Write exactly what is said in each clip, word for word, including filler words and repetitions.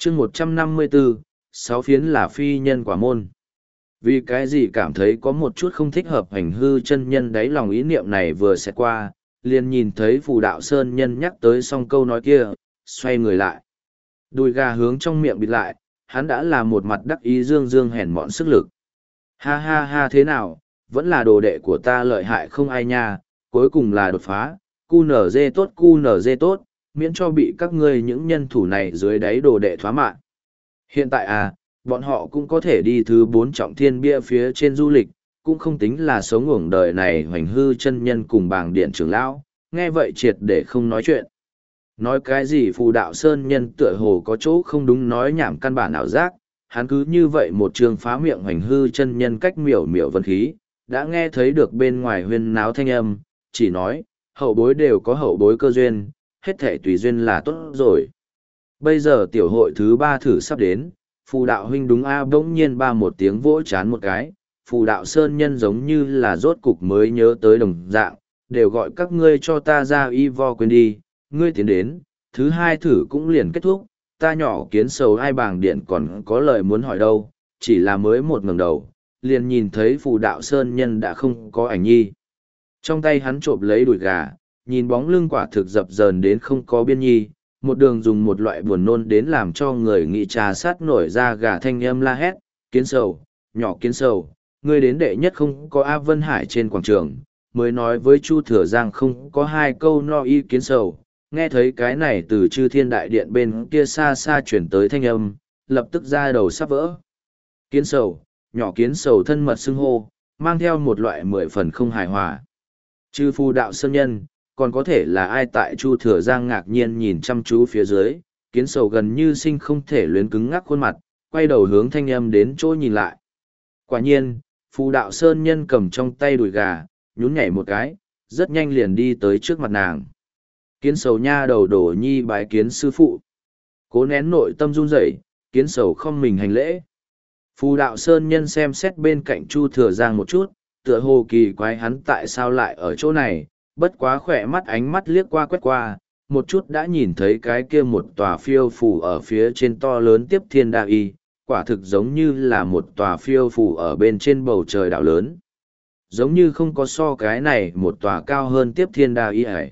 chương một trăm năm mươi bốn, sáu phiến là phi nhân quả môn. Vì cái gì cảm thấy có một chút không thích hợp hành hư chân nhân đáy lòng ý niệm này vừa sẽ qua, liền nhìn thấy phù đạo sơn nhân nhắc tới xong câu nói kia, xoay người lại. Đùi gà hướng trong miệng bịt lại, hắn đã là một mặt đắc ý dương dương hèn mọn sức lực. Ha ha ha thế nào, vẫn là đồ đệ của ta lợi hại không ai nha, cuối cùng là đột phá, cu nở dê tốt cu nở dê tốt, miễn cho bị các ngươi những nhân thủ này dưới đáy đồ đệ thoá mạng. Hiện tại à, bọn họ cũng có thể đi thứ bốn trọng thiên bia phía trên du lịch, cũng không tính là sống uổng đời này hoành hư chân nhân cùng bàng điện trưởng lão, nghe vậy triệt để không nói chuyện. Nói cái gì phù đạo sơn nhân tựa hồ có chỗ không đúng nói nhảm căn bản ảo giác, hắn cứ như vậy một trường phá miệng hoành hư chân nhân cách miểu miểu vân khí, đã nghe thấy được bên ngoài huyên náo thanh âm, chỉ nói, hậu bối đều có hậu bối cơ duyên, hết thể tùy duyên là tốt rồi. Bây giờ tiểu hội thứ ba thử sắp đến, phù đạo huynh đúng a bỗng nhiên ba một tiếng vỗ chán một cái, phù đạo sơn nhân giống như là rốt cục mới nhớ tới đồng dạng, đều gọi các ngươi cho ta ra y vo quên đi, ngươi tiến đến, thứ hai thử cũng liền kết thúc, ta nhỏ kiến sầu ai bàng điện còn có lời muốn hỏi đâu, chỉ là mới một ngẩng đầu, liền nhìn thấy phù đạo sơn nhân đã không có ảnh nhi. Trong tay hắn trộm lấy đùi gà, nhìn bóng lưng quả thực dập dờn đến không có biên nhi, một đường dùng một loại buồn nôn đến làm cho người nghĩ trà sát nổi ra gà thanh âm la hét, kiến sầu, nhỏ kiến sầu, ngươi đến đệ nhất không có A Vân Hải trên quảng trường, mới nói với Chu Thừa Giang không có hai câu no y kiến sầu, nghe thấy cái này từ chư thiên đại điện bên kia xa xa chuyển tới thanh âm, lập tức ra đầu sắp vỡ. Kiến sầu, nhỏ kiến sầu thân mật xưng hô, mang theo một loại mười phần không hài hòa. Chư phù đạo sơn nhân, còn có thể là ai tại Chu Thừa Giang ngạc nhiên nhìn chăm chú phía dưới, kiến sầu gần như sinh không thể luyến cứng ngắc khuôn mặt, quay đầu hướng thanh âm đến chỗ nhìn lại. Quả nhiên, phù đạo sơn nhân cầm trong tay đùi gà, nhún nhảy một cái, rất nhanh liền đi tới trước mặt nàng. Kiến sầu nha đầu đổ nhi bái kiến sư phụ. Cố nén nội tâm run rẩy, kiến sầu không mình hành lễ. Phù đạo sơn nhân xem xét bên cạnh Chu Thừa Giang một chút, tựa hồ kỳ quái hắn tại sao lại ở chỗ này, bất quá khỏe mắt ánh mắt liếc qua quét qua, một chút đã nhìn thấy cái kia một tòa phiêu phù ở phía trên to lớn tiếp thiên đa y, quả thực giống như là một tòa phiêu phù ở bên trên bầu trời đảo lớn. Giống như không có so cái này một tòa cao hơn tiếp thiên đa y ấy.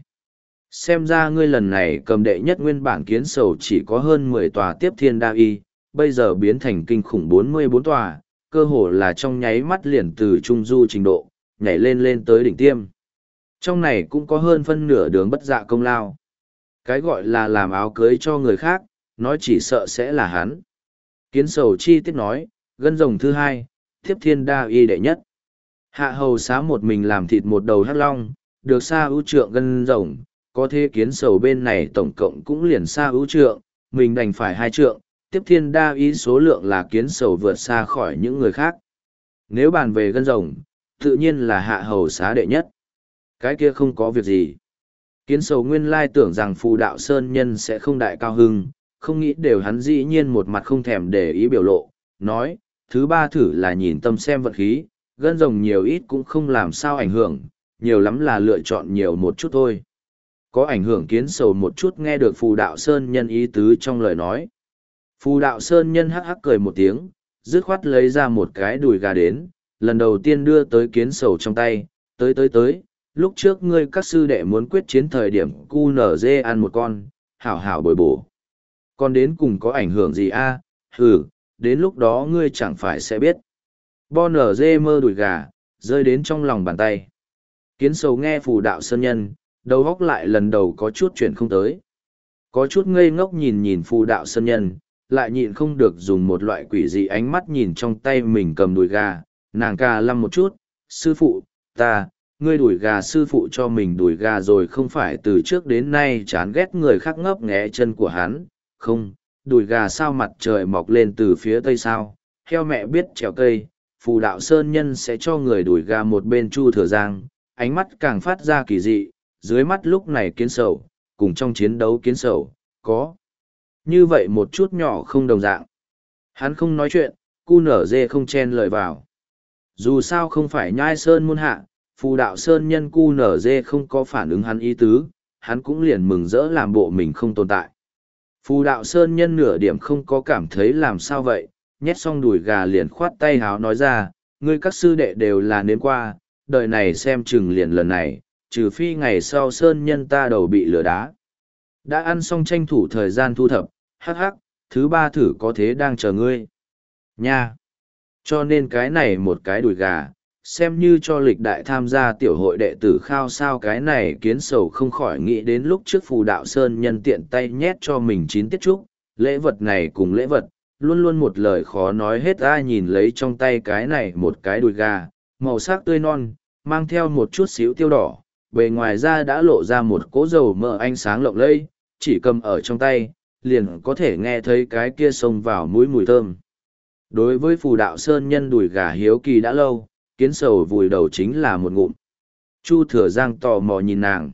Xem ra ngươi lần này cầm đệ nhất nguyên bản kiến sầu chỉ có hơn mười tòa tiếp thiên đa y, bây giờ biến thành kinh khủng bốn mươi bốn tòa, cơ hồ là trong nháy mắt liền từ trung du trình độ, nhảy lên lên tới đỉnh tiêm. Trong này cũng có hơn phân nửa đường bất dạ công lao. Cái gọi là làm áo cưới cho người khác, nói chỉ sợ sẽ là hắn. Kiến sầu chi tiết nói, gân rồng thứ hai, tiếp thiên đa y đệ nhất. Hạ hầu xá một mình làm thịt một đầu hắc long, được xa ưu trượng gân rồng, có thế kiến sầu bên này tổng cộng cũng liền xa ưu trượng, mình đành phải hai trượng, tiếp thiên đa y số lượng là kiến sầu vượt xa khỏi những người khác. Nếu bàn về gân rồng, tự nhiên là hạ hầu xá đệ nhất. Cái kia không có việc gì. Kiến sầu nguyên lai tưởng rằng phù đạo sơn nhân sẽ không đại cao hưng, không nghĩ đều hắn dĩ nhiên một mặt không thèm để ý biểu lộ, nói, thứ ba thử là nhìn tâm xem vận khí, gân rồng nhiều ít cũng không làm sao ảnh hưởng, nhiều lắm là lựa chọn nhiều một chút thôi. Có ảnh hưởng kiến sầu một chút nghe được phù đạo sơn nhân ý tứ trong lời nói. Phù đạo sơn nhân hắc hắc cười một tiếng, dứt khoát lấy ra một cái đùi gà đến, lần đầu tiên đưa tới kiến sầu trong tay, tới tới tới, lúc trước ngươi các sư đệ muốn quyết chiến thời điểm cu nở dê ăn một con, hảo hảo bồi bổ. Còn đến cùng có ảnh hưởng gì a? Hừ, đến lúc đó ngươi chẳng phải sẽ biết. Bo nở dê mơ đùi gà, rơi đến trong lòng bàn tay. Kiến sầu nghe phù đạo sơn nhân, đầu góc lại lần đầu có chút chuyện không tới. Có chút ngây ngốc nhìn nhìn phù đạo sơn nhân, lại nhịn không được dùng một loại quỷ dị ánh mắt nhìn trong tay mình cầm đùi gà, nàng ca lăm một chút, sư phụ, ta, ngươi đùi gà sư phụ cho mình đùi gà rồi không phải từ trước đến nay chán ghét người khác ngấp nghé chân của hắn, không, đùi gà sao mặt trời mọc lên từ phía tây sao, theo mẹ biết trèo cây, phù đạo sơn nhân sẽ cho người đùi gà một bên Chu Thừa Giang, ánh mắt càng phát ra kỳ dị, dưới mắt lúc này kiến sầu, cùng trong chiến đấu kiến sầu, có như vậy một chút nhỏ không đồng dạng. Hắn không nói chuyện, cu nở dê không chen lời vào. Dù sao không phải nhai sơn môn hạ, phù đạo sơn nhân cu nở dê không có phản ứng hắn ý tứ, hắn cũng liền mừng rỡ làm bộ mình không tồn tại. Phù đạo sơn nhân nửa điểm không có cảm thấy làm sao vậy, nhét xong đùi gà liền khoát tay háo nói ra, ngươi các sư đệ đều là nếm qua, đời này xem chừng liền lần này, trừ phi ngày sau sơn nhân ta đầu bị lửa đá. Đã ăn xong tranh thủ thời gian thu thập, hắc hắc, thứ ba thử có thế đang chờ ngươi. Nha! Cho nên cái này một cái đùi gà, xem như cho lịch đại tham gia tiểu hội đệ tử khao sao cái này kiến sầu không khỏi nghĩ đến lúc trước phù đạo sơn nhân tiện tay nhét cho mình chín tiết trúc, lễ vật này cùng lễ vật, luôn luôn một lời khó nói hết ai nhìn lấy trong tay cái này một cái đùi gà, màu sắc tươi non, mang theo một chút xíu tiêu đỏ, bề ngoài ra đã lộ ra một cỗ dầu mỡ ánh sáng lộng lẫy, chỉ cầm ở trong tay, liền có thể nghe thấy cái kia xông vào mũi mùi thơm. Đối với phù đạo sơn nhân đùi gà hiếu kỳ đã lâu, kiến sầu vùi đầu chính là một ngụm. Chu thừa giang tò mò nhìn nàng.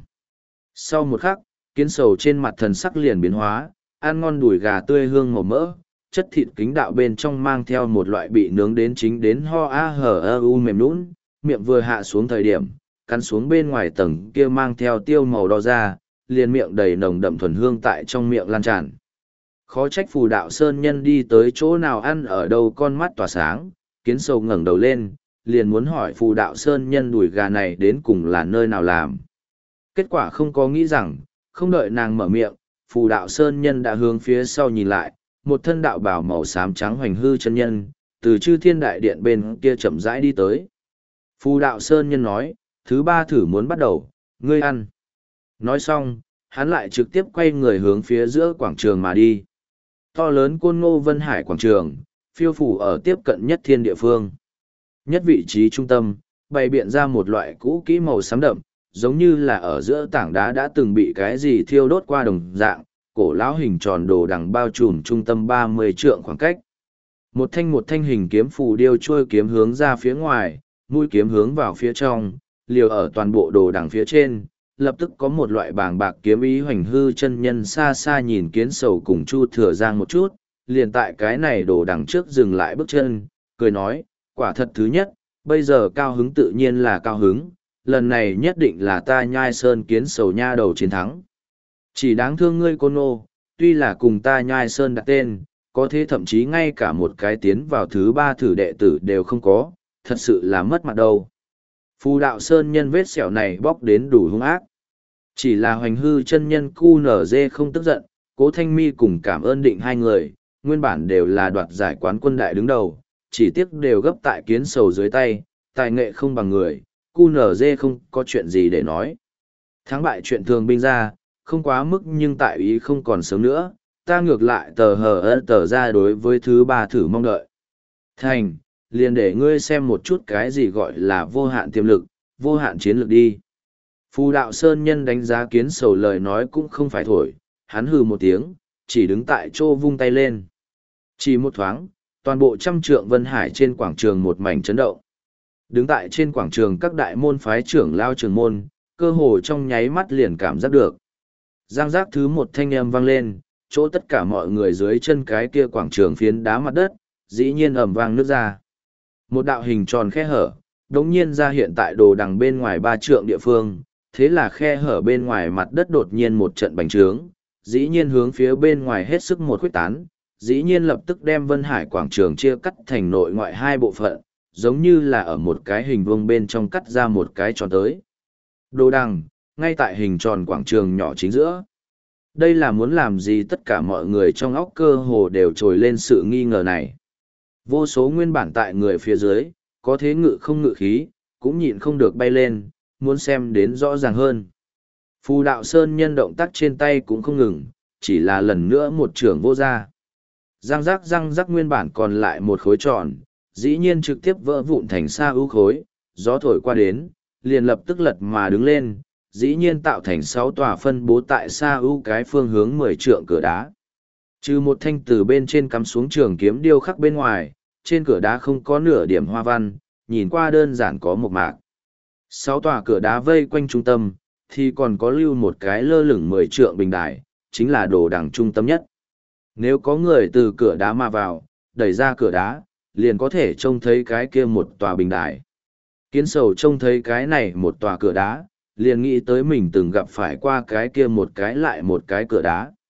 Sau một khắc, kiến sầu trên mặt thần sắc liền biến hóa, ăn ngon đùi gà tươi hương màu mỡ, chất thịt kính đạo bên trong mang theo một loại bị nướng đến chính đến ho a hở ơ u mềm nũng, miệng vừa hạ xuống thời điểm, cắn xuống bên ngoài tầng kia mang theo tiêu màu đỏ ra, liền miệng đầy nồng đậm thuần hương tại trong miệng lan tràn. Khó trách phù đạo sơn nhân đi tới chỗ nào ăn ở đâu con mắt tỏa sáng, kiến sầu ngẩng đầu lên, liền muốn hỏi phù đạo sơn nhân đùi gà này đến cùng là nơi nào làm. Kết quả không có nghĩ rằng, không đợi nàng mở miệng, phù đạo sơn nhân đã hướng phía sau nhìn lại, một thân đạo bào màu xám trắng hoành hư chân nhân, từ chư thiên đại điện bên kia chậm rãi đi tới. Phù đạo sơn nhân nói, thứ ba thử muốn bắt đầu, ngươi ăn. Nói xong, hắn lại trực tiếp quay người hướng phía giữa quảng trường mà đi. To lớn côn ngô vân hải quảng trường, phiêu phủ ở tiếp cận nhất thiên địa phương. Nhất vị trí trung tâm, bày biện ra một loại cũ kỹ màu xám đậm, giống như là ở giữa tảng đá đã từng bị cái gì thiêu đốt qua đồng dạng, cổ lão hình tròn đồ đằng bao trùm trung tâm ba mươi trượng khoảng cách. Một thanh một thanh hình kiếm phù điêu trôi kiếm hướng ra phía ngoài, mũi kiếm hướng vào phía trong, liều ở toàn bộ đồ đằng phía trên, lập tức có một loại bàng bạc kiếm ý hoành hư chân nhân xa xa nhìn kiến sầu cùng Chu Thừa Giang một chút, liền tại cái này đồ đằng trước dừng lại bước chân, cười nói, quả thật thứ nhất, bây giờ cao hứng tự nhiên là cao hứng, lần này nhất định là ta nhai sơn kiến sầu nha đầu chiến thắng. Chỉ đáng thương ngươi cô nô, tuy là cùng ta nhai sơn đặt tên, có thế thậm chí ngay cả một cái tiến vào thứ ba thử đệ tử đều không có, thật sự là mất mặt đâu. Phù đạo sơn nhân vết sẹo này bóc đến đủ hung ác. Chỉ là hoành hư chân nhân cu nở dê không tức giận, cố thanh mi cùng cảm ơn định hai người, nguyên bản đều là đoạt giải quán quân đại đứng đầu, chỉ tiếc đều gấp tại kiến sầu dưới tay, tài nghệ không bằng người, cu nở dê không có chuyện gì để nói. Thắng bại chuyện thường binh ra, không quá mức nhưng tại ý không còn sớm nữa, ta ngược lại tờ hờ ơ tờ ra đối với thứ ba thử mong đợi. Thành, liền để ngươi xem một chút cái gì gọi là vô hạn tiềm lực, vô hạn chiến lược đi. Phù đạo sơn nhân đánh giá kiến sầu lời nói cũng không phải thổi, hắn hừ một tiếng, chỉ đứng tại chỗ vung tay lên. Chỉ một thoáng, toàn bộ trăm trượng vân hải trên quảng trường một mảnh chấn động. Đứng tại trên quảng trường các đại môn phái trưởng lao trường môn, cơ hồ trong nháy mắt liền cảm giác được. Giang giác thứ một thanh âm vang lên, chỗ tất cả mọi người dưới chân cái kia quảng trường phiến đá mặt đất, dĩ nhiên ầm vang nước ra. Một đạo hình tròn khe hở, đống nhiên ra hiện tại đồ đằng bên ngoài ba trượng địa phương, thế là khe hở bên ngoài mặt đất đột nhiên một trận bành trướng, dĩ nhiên hướng phía bên ngoài hết sức một khuếch tán, dĩ nhiên lập tức đem Vân Hải quảng trường chia cắt thành nội ngoại hai bộ phận, giống như là ở một cái hình vuông bên trong cắt ra một cái tròn tới. Đồ đằng, ngay tại hình tròn quảng trường nhỏ chính giữa. Đây là muốn làm gì tất cả mọi người trong óc cơ hồ đều trồi lên sự nghi ngờ này. Vô số nguyên bản tại người phía dưới, có thế ngự không ngự khí, cũng nhịn không được bay lên, muốn xem đến rõ ràng hơn. Phù đạo sơn nhân động tác trên tay cũng không ngừng, chỉ là lần nữa một trường vô ra. Răng rắc răng rắc nguyên bản còn lại một khối tròn, dĩ nhiên trực tiếp vỡ vụn thành sa ưu khối, gió thổi qua đến, liền lập tức lật mà đứng lên, dĩ nhiên tạo thành sáu tòa phân bố tại sa ưu cái phương hướng mười trượng cửa đá. Trừ một thanh từ bên trên cắm xuống trường kiếm điêu khắc bên ngoài, trên cửa đá không có nửa điểm hoa văn, nhìn qua đơn giản có một mạc. Sáu tòa cửa đá vây quanh trung tâm, thì còn có lưu một cái lơ lửng mười trượng bình đài, chính là đồ đằng trung tâm nhất. Nếu có người từ cửa đá mà vào, đẩy ra cửa đá, liền có thể trông thấy cái kia một tòa bình đài. Kiến sầu trông thấy cái này một tòa cửa đá, liền nghĩ tới mình từng gặp phải qua cái kia một cái lại một cái cửa đá.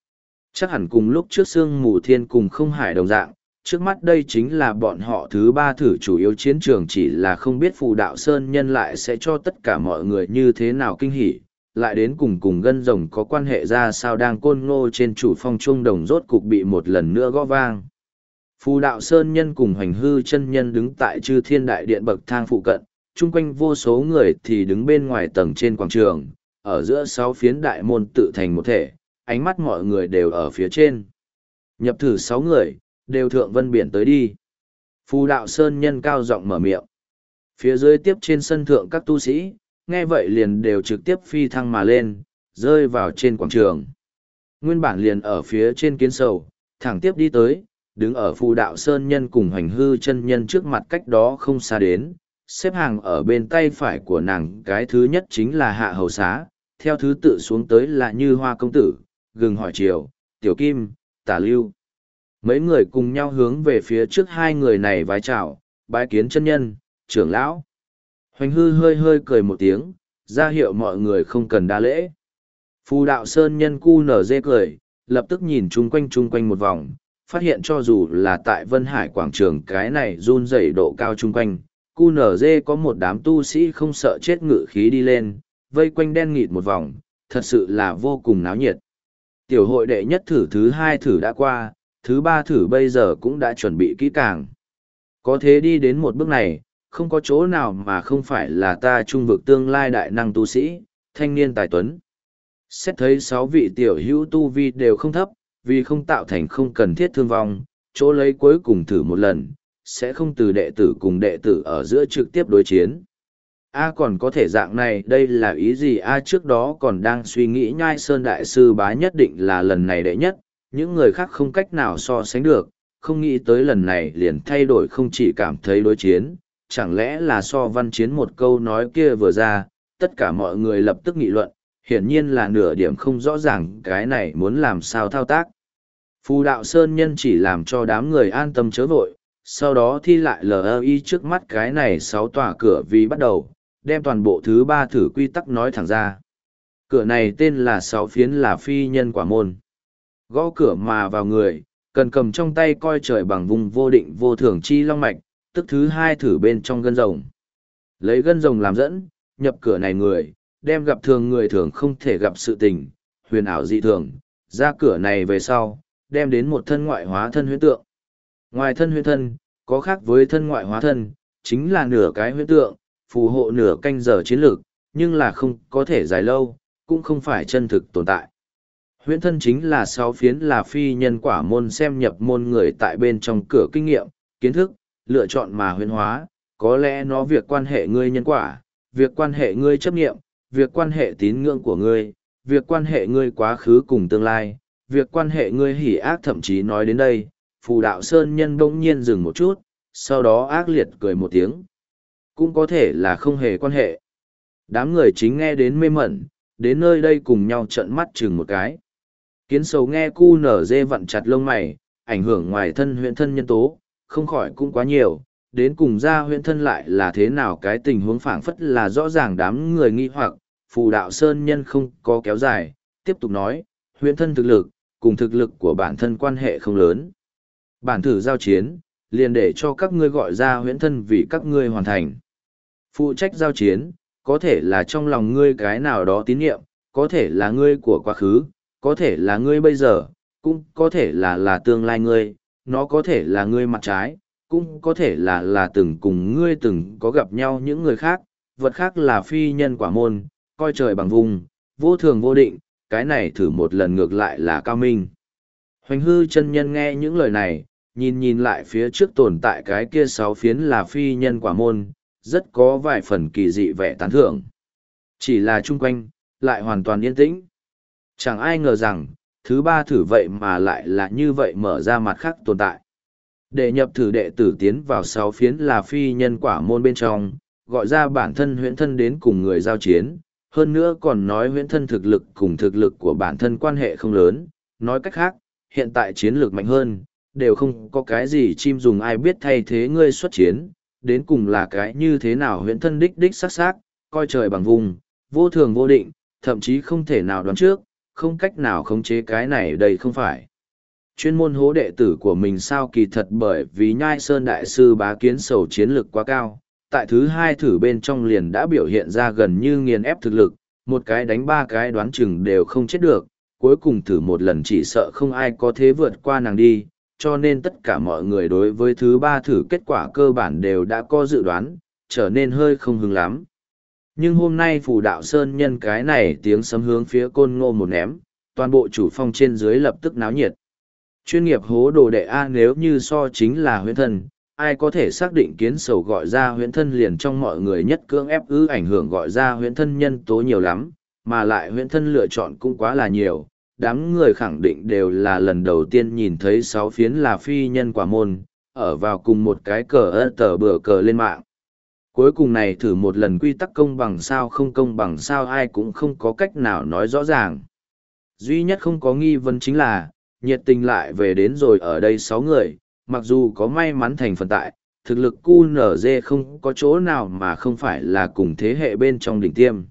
Chắc hẳn cùng lúc trước Sương Mù Thiên cùng Không Hải đồng dạng, trước mắt đây chính là bọn họ thứ ba thử chủ yếu chiến trường, chỉ là không biết Phù Đạo Sơn Nhân lại sẽ cho tất cả mọi người như thế nào kinh hỉ, lại đến cùng cùng gân rồng có quan hệ ra sao. Đang côn ngô trên chủ phong trung đồng rốt cục bị một lần nữa gõ vang. Phù Đạo Sơn Nhân cùng Hoành Hư Chân Nhân đứng tại Chư Thiên Đại Điện bậc thang phụ cận, chung quanh vô số người thì đứng bên ngoài tầng trên quảng trường, ở giữa sáu phiến đại môn tự thành một thể, ánh mắt mọi người đều ở phía trên. Nhập thử sáu người, đều thượng vân biển tới đi. Phù Đạo Sơn Nhân cao giọng mở miệng. Phía dưới tiếp trên sân thượng các tu sĩ, nghe vậy liền đều trực tiếp phi thăng mà lên, rơi vào trên quảng trường. Nguyên bản liền ở phía trên kiến sầu, thẳng tiếp đi tới, đứng ở Phù Đạo Sơn Nhân cùng Hoành Hư Chân Nhân trước mặt cách đó không xa đến, xếp hàng ở bên tay phải của nàng cái thứ nhất chính là Hạ Hầu Xá, theo thứ tự xuống tới là Như Hoa Công Tử, Gừng Hỏi Triều, Tiểu Kim, Tả Lưu. Mấy người cùng nhau hướng về phía trước hai người này vái chào, bái kiến chân nhân, trưởng lão. Hoành Hư hơi hơi cười một tiếng, ra hiệu mọi người không cần đa lễ. Phù Đạo Sơn Nhân cu nở dê cười, lập tức nhìn chung quanh chung quanh một vòng, phát hiện cho dù là tại Vân Hải quảng trường cái này run rẩy độ cao chung quanh, cu nở dê có một đám tu sĩ không sợ chết ngự khí đi lên, vây quanh đen nghịt một vòng, thật sự là vô cùng náo nhiệt. Tiểu hội đệ nhất thử thứ hai thử đã qua, thứ ba thử bây giờ cũng đã chuẩn bị kỹ càng. Có thế đi đến một bước này, không có chỗ nào mà không phải là ta trung vực tương lai đại năng tu sĩ, thanh niên tài tuấn. Xét thấy sáu vị tiểu hữu tu vi đều không thấp, vì không tạo thành không cần thiết thương vong, chỗ lấy cuối cùng thử một lần, sẽ không từ đệ tử cùng đệ tử ở giữa trực tiếp đối chiến. A còn có thể dạng này, đây là ý gì? A trước đó còn đang suy nghĩ Nhai Sơn Đại Sư Bá nhất định là lần này đệ nhất, những người khác không cách nào so sánh được, không nghĩ tới lần này liền thay đổi, không chỉ cảm thấy đối chiến, chẳng lẽ là so văn chiến một câu nói kia vừa ra, tất cả mọi người lập tức nghị luận, hiển nhiên là nửa điểm không rõ ràng cái này muốn làm sao thao tác. Phù Đạo Sơn Nhân chỉ làm cho đám người an tâm chớ vội, sau đó thi lại lờ i trước mắt cái này sáu tòa cửa vì bắt đầu, đem toàn bộ thứ ba thử quy tắc nói thẳng ra. Cửa này tên là sáu phiến là phi nhân quả môn. Gõ cửa mà vào người, cần cầm trong tay coi trời bằng vùng vô định vô thường chi long mạch, tức thứ hai thử bên trong gân rồng. Lấy gân rồng làm dẫn, nhập cửa này người, đem gặp thường người thường không thể gặp sự tình, huyền ảo dị thường, ra cửa này về sau, đem đến một thân ngoại hóa thân huyễn tượng. Ngoài thân huyễn thân, có khác với thân ngoại hóa thân, chính là nửa cái huyễn tượng, phù hộ nửa canh giờ chiến lược, nhưng là không có thể dài lâu, cũng không phải chân thực tồn tại. Huyễn thân chính là sáu phiến là phi nhân quả môn, xem nhập môn người tại bên trong cửa kinh nghiệm, kiến thức, lựa chọn mà huyễn hóa, có lẽ nó việc quan hệ ngươi nhân quả, việc quan hệ ngươi chấp nghiệm, việc quan hệ tín ngưỡng của ngươi, việc quan hệ ngươi quá khứ cùng tương lai, việc quan hệ ngươi hỉ ác. Thậm chí nói đến đây, Phù Đạo Sơn Nhân bỗng nhiên dừng một chút, sau đó ác liệt cười một tiếng. Cũng có thể là không hề quan hệ. Đám người chính nghe đến mê mẩn, đến nơi đây cùng nhau trợn mắt chừng một cái. Kiến sầu nghe cu nở dê vặn chặt lông mày, ảnh hưởng ngoài thân huyện thân nhân tố, không khỏi cũng quá nhiều, đến cùng ra huyện thân lại là thế nào, cái tình huống phảng phất là rõ ràng. Đám người nghi hoặc, Phù Đạo Sơn Nhân không có kéo dài, tiếp tục nói, huyện thân thực lực, cùng thực lực của bản thân quan hệ không lớn. Bản thử giao chiến, liền để cho các ngươi gọi ra huyện thân vì các ngươi hoàn thành. Phụ trách giao chiến, có thể là trong lòng ngươi cái nào đó tín nhiệm, có thể là ngươi của quá khứ, có thể là ngươi bây giờ, cũng có thể là là tương lai ngươi, nó có thể là ngươi mặt trái, cũng có thể là là từng cùng ngươi từng có gặp nhau những người khác, vật khác là phi nhân quả môn, coi trời bằng vùng, vô thường vô định, cái này thử một lần ngược lại là cao minh. Hoành Hư chân nhân nghe những lời này, nhìn nhìn lại phía trước tồn tại cái kia sáu phiến là phi nhân quả môn, rất có vài phần kỳ dị vẻ tán thưởng. Chỉ là chung quanh, lại hoàn toàn yên tĩnh. Chẳng ai ngờ rằng, thứ ba thử vậy mà lại là như vậy mở ra mặt khác tồn tại. Để nhập thử đệ tử tiến vào sáu phiến là phi nhân quả môn bên trong, gọi ra bản thân huyễn thân đến cùng người giao chiến, hơn nữa còn nói huyễn thân thực lực cùng thực lực của bản thân quan hệ không lớn, nói cách khác, hiện tại chiến lược mạnh hơn, đều không có cái gì chim dùng ai biết thay thế ngươi xuất chiến, đến cùng là cái như thế nào huyễn thân đích đích sắc sắc, coi trời bằng vùng, vô thường vô định, thậm chí không thể nào đoán trước, không cách nào khống chế cái này đây không phải. Chuyên môn hố đệ tử của mình sao kỳ thật bởi vì Nhai Sơn Đại Sư Bá Kiến Sầu chiến lực quá cao, tại thứ hai thử bên trong liền đã biểu hiện ra gần như nghiền ép thực lực, một cái đánh ba cái đoán chừng đều không chết được, cuối cùng thử một lần chỉ sợ không ai có thế vượt qua nàng đi, cho nên tất cả mọi người đối với thứ ba thử kết quả cơ bản đều đã có dự đoán, trở nên hơi không hứng lắm. Nhưng hôm nay Phù Đạo Sơn nhân cái này tiếng sấm hướng phía Côn Ngô một ném, toàn bộ chủ phong trên dưới lập tức náo nhiệt. Chuyên nghiệp hố đồ đệ A nếu như so chính là huyễn thân, ai có thể xác định Kiến Sầu gọi ra huyễn thân liền trong mọi người nhất cưỡng ép ư ảnh hưởng gọi ra huyễn thân nhân tố nhiều lắm, mà lại huyễn thân lựa chọn cũng quá là nhiều. Đám người khẳng định đều là lần đầu tiên nhìn thấy sáu phiến là phi nhân quả môn, ở vào cùng một cái cờ ơ tờ bừa cờ lên mạng. Cuối cùng này thử một lần quy tắc công bằng sao không công bằng sao ai cũng không có cách nào nói rõ ràng. Duy nhất không có nghi vấn chính là, nhiệt tình lại về đến rồi ở đây sáu người, mặc dù có may mắn thành phần tại, thực lực cu nở dê không có chỗ nào mà không phải là cùng thế hệ bên trong đỉnh tiêm.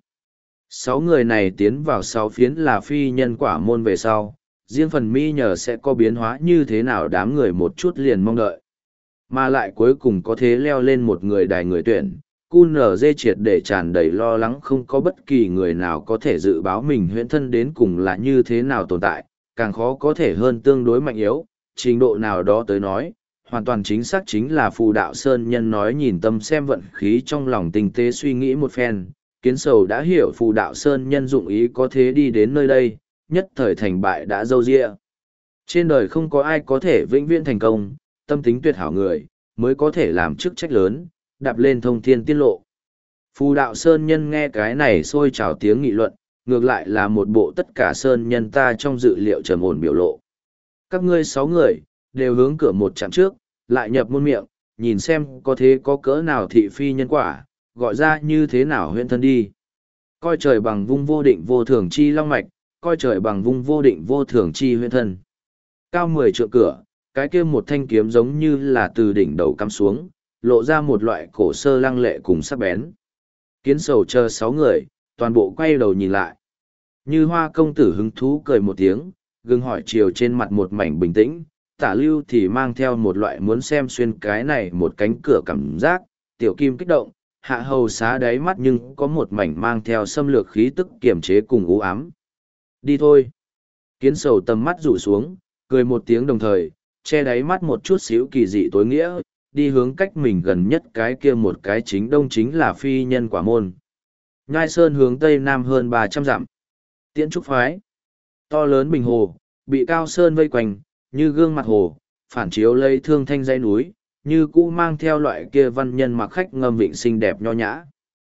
Sáu người này tiến vào sáu phiến là phi nhân quả môn về sau, riêng phần mi nhờ sẽ có biến hóa như thế nào đám người một chút liền mong đợi. Mà lại cuối cùng có thế leo lên một người đài người tuyển, cu nở dê triệt để tràn đầy lo lắng không có bất kỳ người nào có thể dự báo mình huyễn thân đến cùng là như thế nào tồn tại, càng khó có thể hơn tương đối mạnh yếu, trình độ nào đó tới nói, hoàn toàn chính xác chính là Phù Đạo Sơn nhân nói nhìn tâm xem vận khí trong lòng tinh tế suy nghĩ một phen, Kiến Sầu đã hiểu Phù Đạo Sơn nhân dụng ý có thế đi đến nơi đây, nhất thời thành bại đã dâu dịa. Trên đời không có ai có thể vĩnh viễn thành công, tâm tính tuyệt hảo người, mới có thể làm chức trách lớn, đạp lên thông thiên tiết lộ. Phù Đạo Sơn nhân nghe cái này xôi trào tiếng nghị luận, ngược lại là một bộ tất cả Sơn nhân ta trong dự liệu trầm ổn biểu lộ. Các ngươi sáu người, đều hướng cửa một chạm trước, lại nhập môn miệng, nhìn xem có thế có cỡ nào thị phi nhân quả, gọi ra như thế nào huyễn thân đi. Coi trời bằng vung vô định vô thường chi long mạch, coi trời bằng vung vô định vô thường chi huyễn thân. Cao mười trượng cửa, cái kia một thanh kiếm giống như là từ đỉnh đầu cắm xuống, lộ ra một loại cổ sơ lăng lệ cùng sắc bén. Kiến Sầu chờ sáu người, toàn bộ quay đầu nhìn lại. Như Hoa công tử hứng thú cười một tiếng, gương hỏi chiều trên mặt một mảnh bình tĩnh, Tả Lưu thì mang theo một loại muốn xem xuyên cái này một cánh cửa cảm giác, Tiểu Kim kích động, Hạ Hầu xá đáy mắt nhưng có một mảnh mang theo xâm lược khí tức kiềm chế cùng u ám. Đi thôi. Kiến Sầu tầm mắt rủ xuống, cười một tiếng đồng thời, che đáy mắt một chút xíu kỳ dị tối nghĩa, đi hướng cách mình gần nhất cái kia một cái chính đông chính là phi nhân quả môn. Nhai Sơn hướng tây nam hơn ba trăm dặm. Tiễn trúc phái. To lớn bình hồ, bị cao sơn vây quanh, như gương mặt hồ, phản chiếu lấy thương thanh dãy núi, như cũ mang theo loại kia văn nhân mặc khách ngâm vịnh xinh đẹp nho nhã.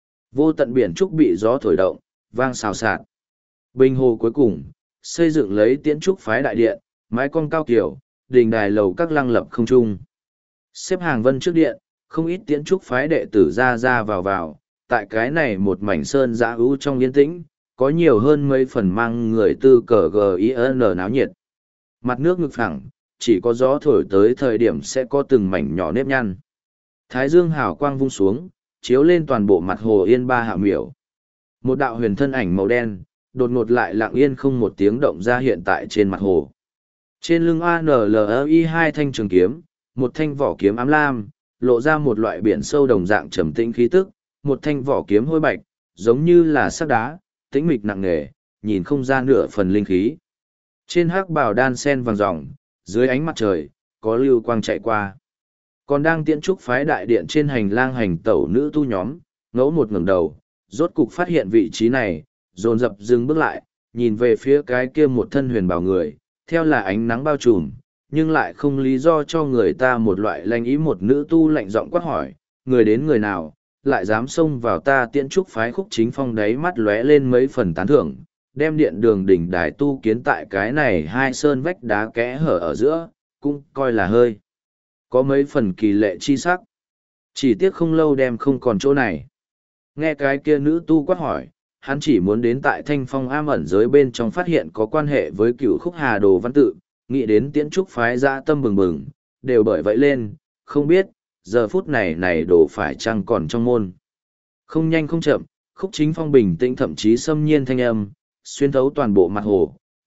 Vô tận biển trúc bị gió thổi động, vang xào xạc. Bình hồ cuối cùng, xây dựng lấy tiễn trúc phái đại điện, mái cong cao kiểu, đình đài lầu các lăng lập không trung. Xếp hàng vân trước điện, không ít tiễn trúc phái đệ tử ra ra vào vào, tại cái này một mảnh sơn dã ưu trong yên tĩnh, có nhiều hơn mấy phần mang người tư cờ gin náo nhiệt. Mặt nước ngực phẳng, chỉ có gió thổi tới thời điểm sẽ có từng mảnh nhỏ nếp nhăn. Thái dương hào quang vung xuống, chiếu lên toàn bộ mặt hồ yên ba hạ miểu. Một đạo huyền thân ảnh màu đen, đột ngột lại lặng yên không một tiếng động ra hiện tại trên mặt hồ. Trên lưng a en lờ i hai thanh trường kiếm, một thanh vỏ kiếm ám lam, lộ ra một loại biển sâu đồng dạng trầm tĩnh khí tức, một thanh vỏ kiếm hôi bạch, giống như là sắc đá, tĩnh mịch nặng nề, nhìn không ra nửa phần linh khí. Trên hắc bào đan sen vàng ròng, dưới ánh mặt trời, có lưu quang chạy qua. Còn đang tiễn trúc phái đại điện trên hành lang hành tẩu nữ tu nhóm, ngẫu một ngẩng đầu, rốt cục phát hiện vị trí này, dồn dập dừng bước lại, nhìn về phía cái kia một thân huyền bào người, theo là ánh nắng bao trùm, nhưng lại không lý do cho người ta một loại lanh ý. Một nữ tu lạnh giọng quát hỏi, người đến người nào, lại dám xông vào ta tiễn trúc phái Khúc Chính Phong đáy mắt lóe lên mấy phần tán thưởng, đem điện đường đỉnh đài tu kiến tại cái này hai sơn vách đá kẽ hở ở giữa, cũng coi là hơi. Có mấy phần kỳ lệ chi sắc. Chỉ tiếc không lâu đem không còn chỗ này. Nghe cái kia nữ tu quát hỏi, hắn chỉ muốn đến tại thanh phong am ẩn giới bên trong phát hiện có quan hệ với cựu khúc hà đồ văn tự, nghĩ đến tiễn trúc phái dã tâm bừng bừng, đều bởi vậy lên, không biết, giờ phút này này đồ phải chăng còn trong môn. Không nhanh không chậm, Khúc Chính Phong bình tĩnh thậm chí xâm nhiên thanh âm, xuyên thấu toàn bộ mặt hồ,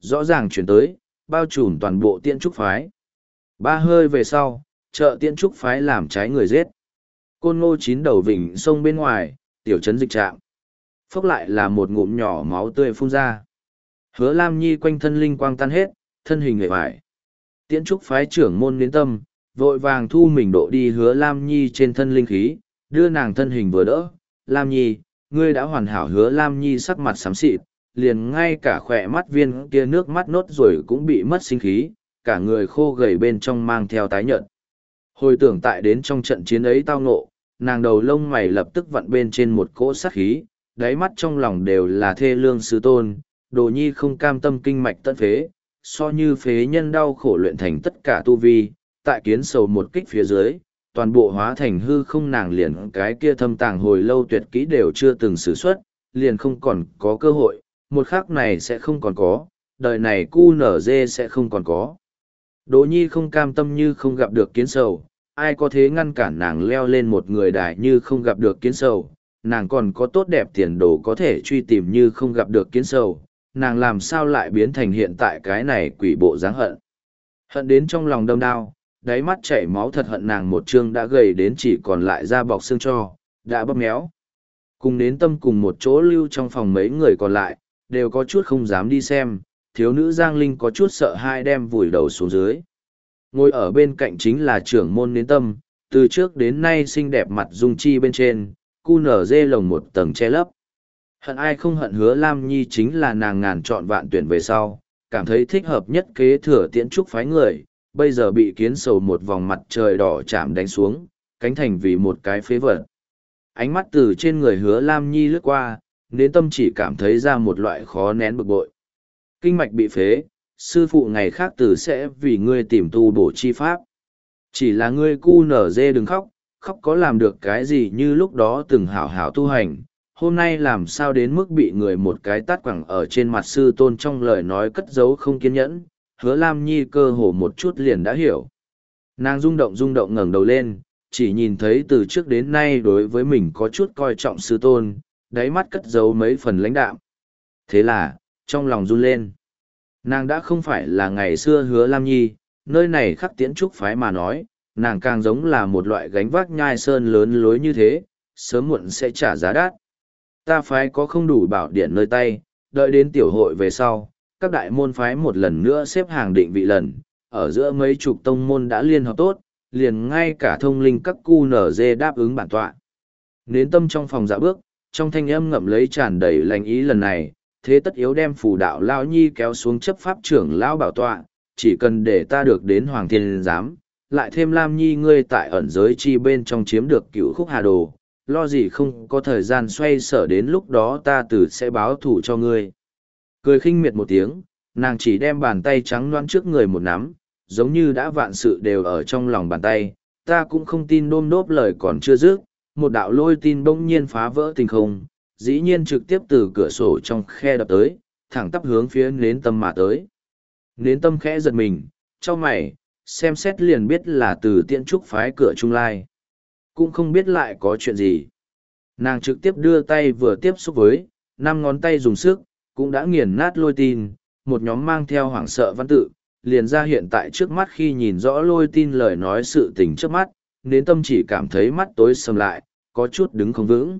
rõ ràng chuyển tới, bao trùm toàn bộ tiễn trúc phái. Ba hơi về sau, chợ tiễn trúc phái làm trái người giết. Côn Ngô chín đầu vịnh sông bên ngoài, tiểu trấn dịch trạm. Phốc lại là một ngụm nhỏ máu tươi phun ra. Hứa Lam Nhi quanh thân linh quang tan hết, thân hình hề vải. Tiễn trúc phái trưởng môn đến tâm, vội vàng thu mình độ đi Hứa Lam Nhi trên thân linh khí, đưa nàng thân hình vừa đỡ. Lam Nhi, ngươi đã hoàn hảo. Hứa Lam Nhi sắc mặt xám xịt, liền ngay cả khỏe mắt viên kia nước mắt nốt rồi cũng bị mất sinh khí, cả người khô gầy bên trong mang theo tái nhợt. Hồi tưởng tại đến trong trận chiến ấy tao ngộ, nàng đầu lông mày lập tức vặn bên trên một cỗ sát khí, đáy mắt trong lòng đều là thê lương sư tôn, Đồ Nhi không cam tâm kinh mạch tận phế, so như phế nhân đau khổ luyện thành tất cả tu vi, tại kiến sầu một kích phía dưới, toàn bộ hóa thành hư không, nàng liền cái kia thâm tàng hồi lâu tuyệt kỹ đều chưa từng sử xuất, liền không còn có cơ hội, một khắc này sẽ không còn có, đời này cu nở dê sẽ không còn có. Đỗ Nhi không cam tâm như không gặp được kiến sầu, ai có thế ngăn cản nàng leo lên một người đài như không gặp được kiến sầu, nàng còn có tốt đẹp tiền đồ có thể truy tìm như không gặp được kiến sầu, nàng làm sao lại biến thành hiện tại cái này quỷ bộ dáng hận. Hận đến trong lòng đâm đau, đáy mắt chảy máu thật hận nàng một chương đã gầy đến chỉ còn lại da bọc xương cho, đã bóp méo. Cùng đến tâm cùng một chỗ lưu trong phòng mấy người còn lại, đều có chút không dám đi xem, thiếu nữ Giang Linh có chút sợ hai đem vùi đầu xuống dưới. Ngồi ở bên cạnh chính là trưởng môn đến tâm, từ trước đến nay xinh đẹp mặt dung chi bên trên, cu nở dê lồng một tầng che lấp. Hận ai không hận Hứa Lam Nhi chính là nàng ngàn chọn vạn tuyển về sau, cảm thấy thích hợp nhất kế thừa tiễn trúc phái người, bây giờ bị kiến sầu một vòng mặt trời đỏ chạm đánh xuống, cánh thành vì một cái phế vật. Ánh mắt từ trên người Hứa Lam Nhi lướt qua, đến tâm chỉ cảm thấy ra một loại khó nén bực bội. Kinh mạch bị phế, sư phụ ngày khác từ sẽ vì ngươi tìm tu bổ chi pháp. Chỉ là ngươi cu nở dê đừng khóc, khóc có làm được cái gì như lúc đó từng hảo hảo tu hành. Hôm nay làm sao đến mức bị người một cái tát quẳng ở trên mặt sư tôn, trong lời nói cất giấu không kiên nhẫn, Hứa Lam Nhi cơ hồ một chút liền đã hiểu. Nàng rung động rung động ngẩng đầu lên, chỉ nhìn thấy từ trước đến nay đối với mình có chút coi trọng sư tôn, đáy mắt cất giấu mấy phần lãnh đạm. Thế là, trong lòng run lên. Nàng đã không phải là ngày xưa Hứa Lam Nhi, nơi này khắc tiễn trúc phái mà nói, nàng càng giống là một loại gánh vác nhai sơn lớn lối như thế, sớm muộn sẽ trả giá đắt. Ta phái có không đủ bảo điện nơi tay, đợi đến tiểu hội về sau, các đại môn phái một lần nữa xếp hàng định vị lần, ở giữa mấy chục tông môn đã liên hợp tốt, liền ngay cả thông linh các cu nở dê đáp ứng bản tọa. Nến tâm trong phòng dạ bước, trong thanh âm ngậm lấy tràn đầy lành ý lần này, thế tất yếu đem phù đạo Lao Nhi kéo xuống chấp pháp trưởng Lao bảo tọa, chỉ cần để ta được đến Hoàng Thiên Giám, lại thêm Lam Nhi ngươi tại ẩn giới chi bên trong chiếm được cựu khúc hà đồ, lo gì không có thời gian xoay sở, đến lúc đó ta từ sẽ báo thủ cho ngươi. Cười khinh miệt một tiếng, nàng chỉ đem bàn tay trắng loãng trước người một nắm, giống như đã vạn sự đều ở trong lòng bàn tay, ta cũng không tin. Đôm đốp lời còn chưa dứt, một đạo lôi tin bỗng nhiên phá vỡ tình không, dĩ nhiên trực tiếp từ cửa sổ trong khe đập tới, thẳng tắp hướng phía nến tâm mà tới. Nến tâm khẽ giật mình, trong mày, xem xét liền biết là từ tiễn trúc phái cửa Trung Lai. Cũng không biết lại có chuyện gì. Nàng trực tiếp đưa tay vừa tiếp xúc với, năm ngón tay dùng sức, cũng đã nghiền nát lôi tin, một nhóm mang theo hoảng sợ văn tự, liền ra hiện tại trước mắt. Khi nhìn rõ lôi tin lời nói sự tình trước mắt, nến tâm chỉ cảm thấy mắt tối sầm lại, có chút đứng không vững.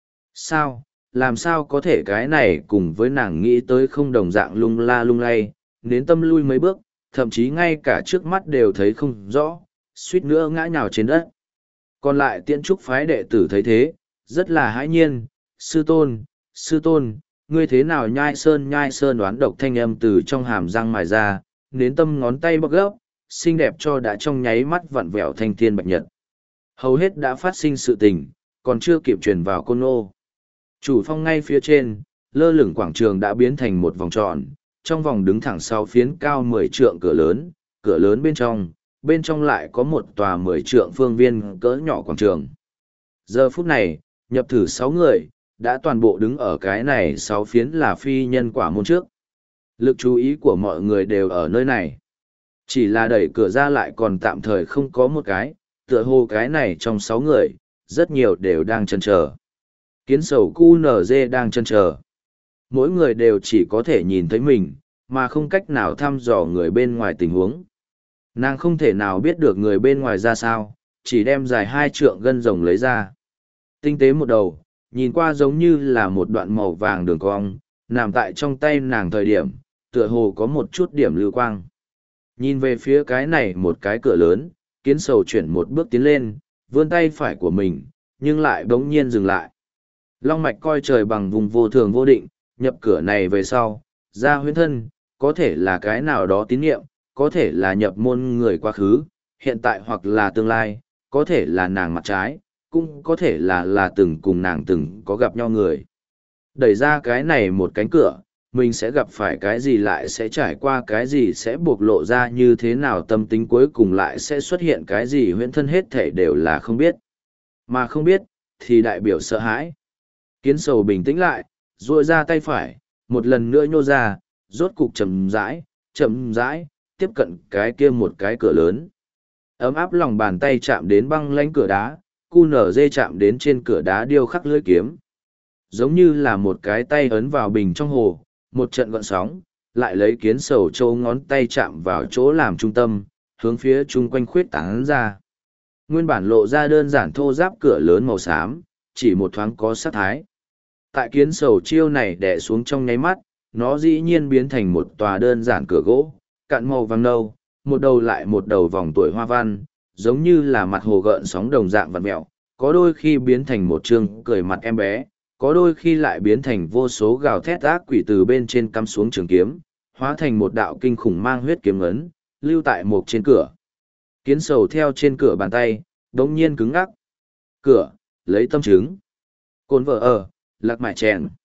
Sao, làm sao có thể cái này cùng với nàng nghĩ tới không đồng dạng, lung la lung lay, nến tâm lui mấy bước, thậm chí ngay cả trước mắt đều thấy không rõ, suýt nữa ngã nhào trên đất. Còn lại tiễn trúc phái đệ tử thấy thế, rất là hãi nhiên, sư tôn, sư tôn, ngươi thế nào? Nhai sơn nhai sơn đoán độc thanh âm từ trong hàm răng mài ra, nến tâm ngón tay bóc gấp, xinh đẹp cho đã trong nháy mắt vặn vẹo thanh thiên bạch nhật. Hầu hết đã phát sinh sự tình, còn chưa kịp truyền vào Côn Ngô. Chủ phong ngay phía trên, lơ lửng quảng trường đã biến thành một vòng tròn, trong vòng đứng thẳng sáu phiến cao mười trượng cửa lớn, cửa lớn bên trong, bên trong lại có một tòa mười trượng phương viên cỡ nhỏ quảng trường. Giờ phút này, nhập thử sáu người, đã toàn bộ đứng ở cái này sáu phiến là phi nhân quả môn trước. Lực chú ý của mọi người đều ở nơi này. Chỉ là đẩy cửa ra lại còn tạm thời không có một cái, tựa hồ cái này trong sáu người, rất nhiều đều đang chần chờ. Kiến sầu cu nở dê đang chần chờ. Mỗi người đều chỉ có thể nhìn thấy mình, mà không cách nào thăm dò người bên ngoài tình huống. Nàng không thể nào biết được người bên ngoài ra sao, chỉ đem dài hai trượng gân rồng lấy ra. Tinh tế một đầu, nhìn qua giống như là một đoạn màu vàng đường cong, nằm tại trong tay nàng thời điểm, tựa hồ có một chút điểm lưu quang. Nhìn về phía cái này một cái cửa lớn, kiến sầu chuyển một bước tiến lên, vươn tay phải của mình, nhưng lại bỗng nhiên dừng lại. Long mạch coi trời bằng vùng vô thường vô định, nhập cửa này về sau, ra huyễn thân, có thể là cái nào đó tín niệm, có thể là nhập môn người quá khứ, hiện tại hoặc là tương lai, có thể là nàng mặt trái, cũng có thể là là từng cùng nàng từng có gặp nhau người. Đẩy ra cái này một cánh cửa, mình sẽ gặp phải cái gì, lại sẽ trải qua cái gì, sẽ buộc lộ ra như thế nào, tâm tính cuối cùng lại sẽ xuất hiện cái gì, huyễn thân hết thể đều là không biết. Mà không biết, thì đại biểu sợ hãi. Kiến sầu bình tĩnh lại, duỗi ra tay phải, một lần nữa nhô ra, rốt cục chậm rãi, chậm rãi, tiếp cận cái kia một cái cửa lớn. Ấm áp lòng bàn tay chạm đến băng lãnh cửa đá, cu nở dê chạm đến trên cửa đá điêu khắc lưỡi kiếm. Giống như là một cái tay ấn vào bình trong hồ, một trận gọn sóng, lại lấy kiến sầu châu ngón tay chạm vào chỗ làm trung tâm, hướng phía chung quanh khuyết tán ra. Nguyên bản lộ ra đơn giản thô giáp cửa lớn màu xám, chỉ một thoáng có sát thái. Tại kiến sầu chiêu này đè xuống trong nháy mắt, nó dĩ nhiên biến thành một tòa đơn giản cửa gỗ, cạn màu vàng nâu, một đầu lại một đầu vòng tuổi hoa văn, giống như là mặt hồ gợn sóng đồng dạng vặn mẹo, có đôi khi biến thành một trương cười mặt em bé, có đôi khi lại biến thành vô số gào thét ác quỷ từ bên trên cắm xuống trường kiếm, hóa thành một đạo kinh khủng mang huyết kiếm ấn, lưu tại một trên cửa. Kiến sầu theo trên cửa bàn tay, đống nhiên cứng ngắc. Cửa, lấy tâm chứng. Cồn vợ ở, lạc mại chèn.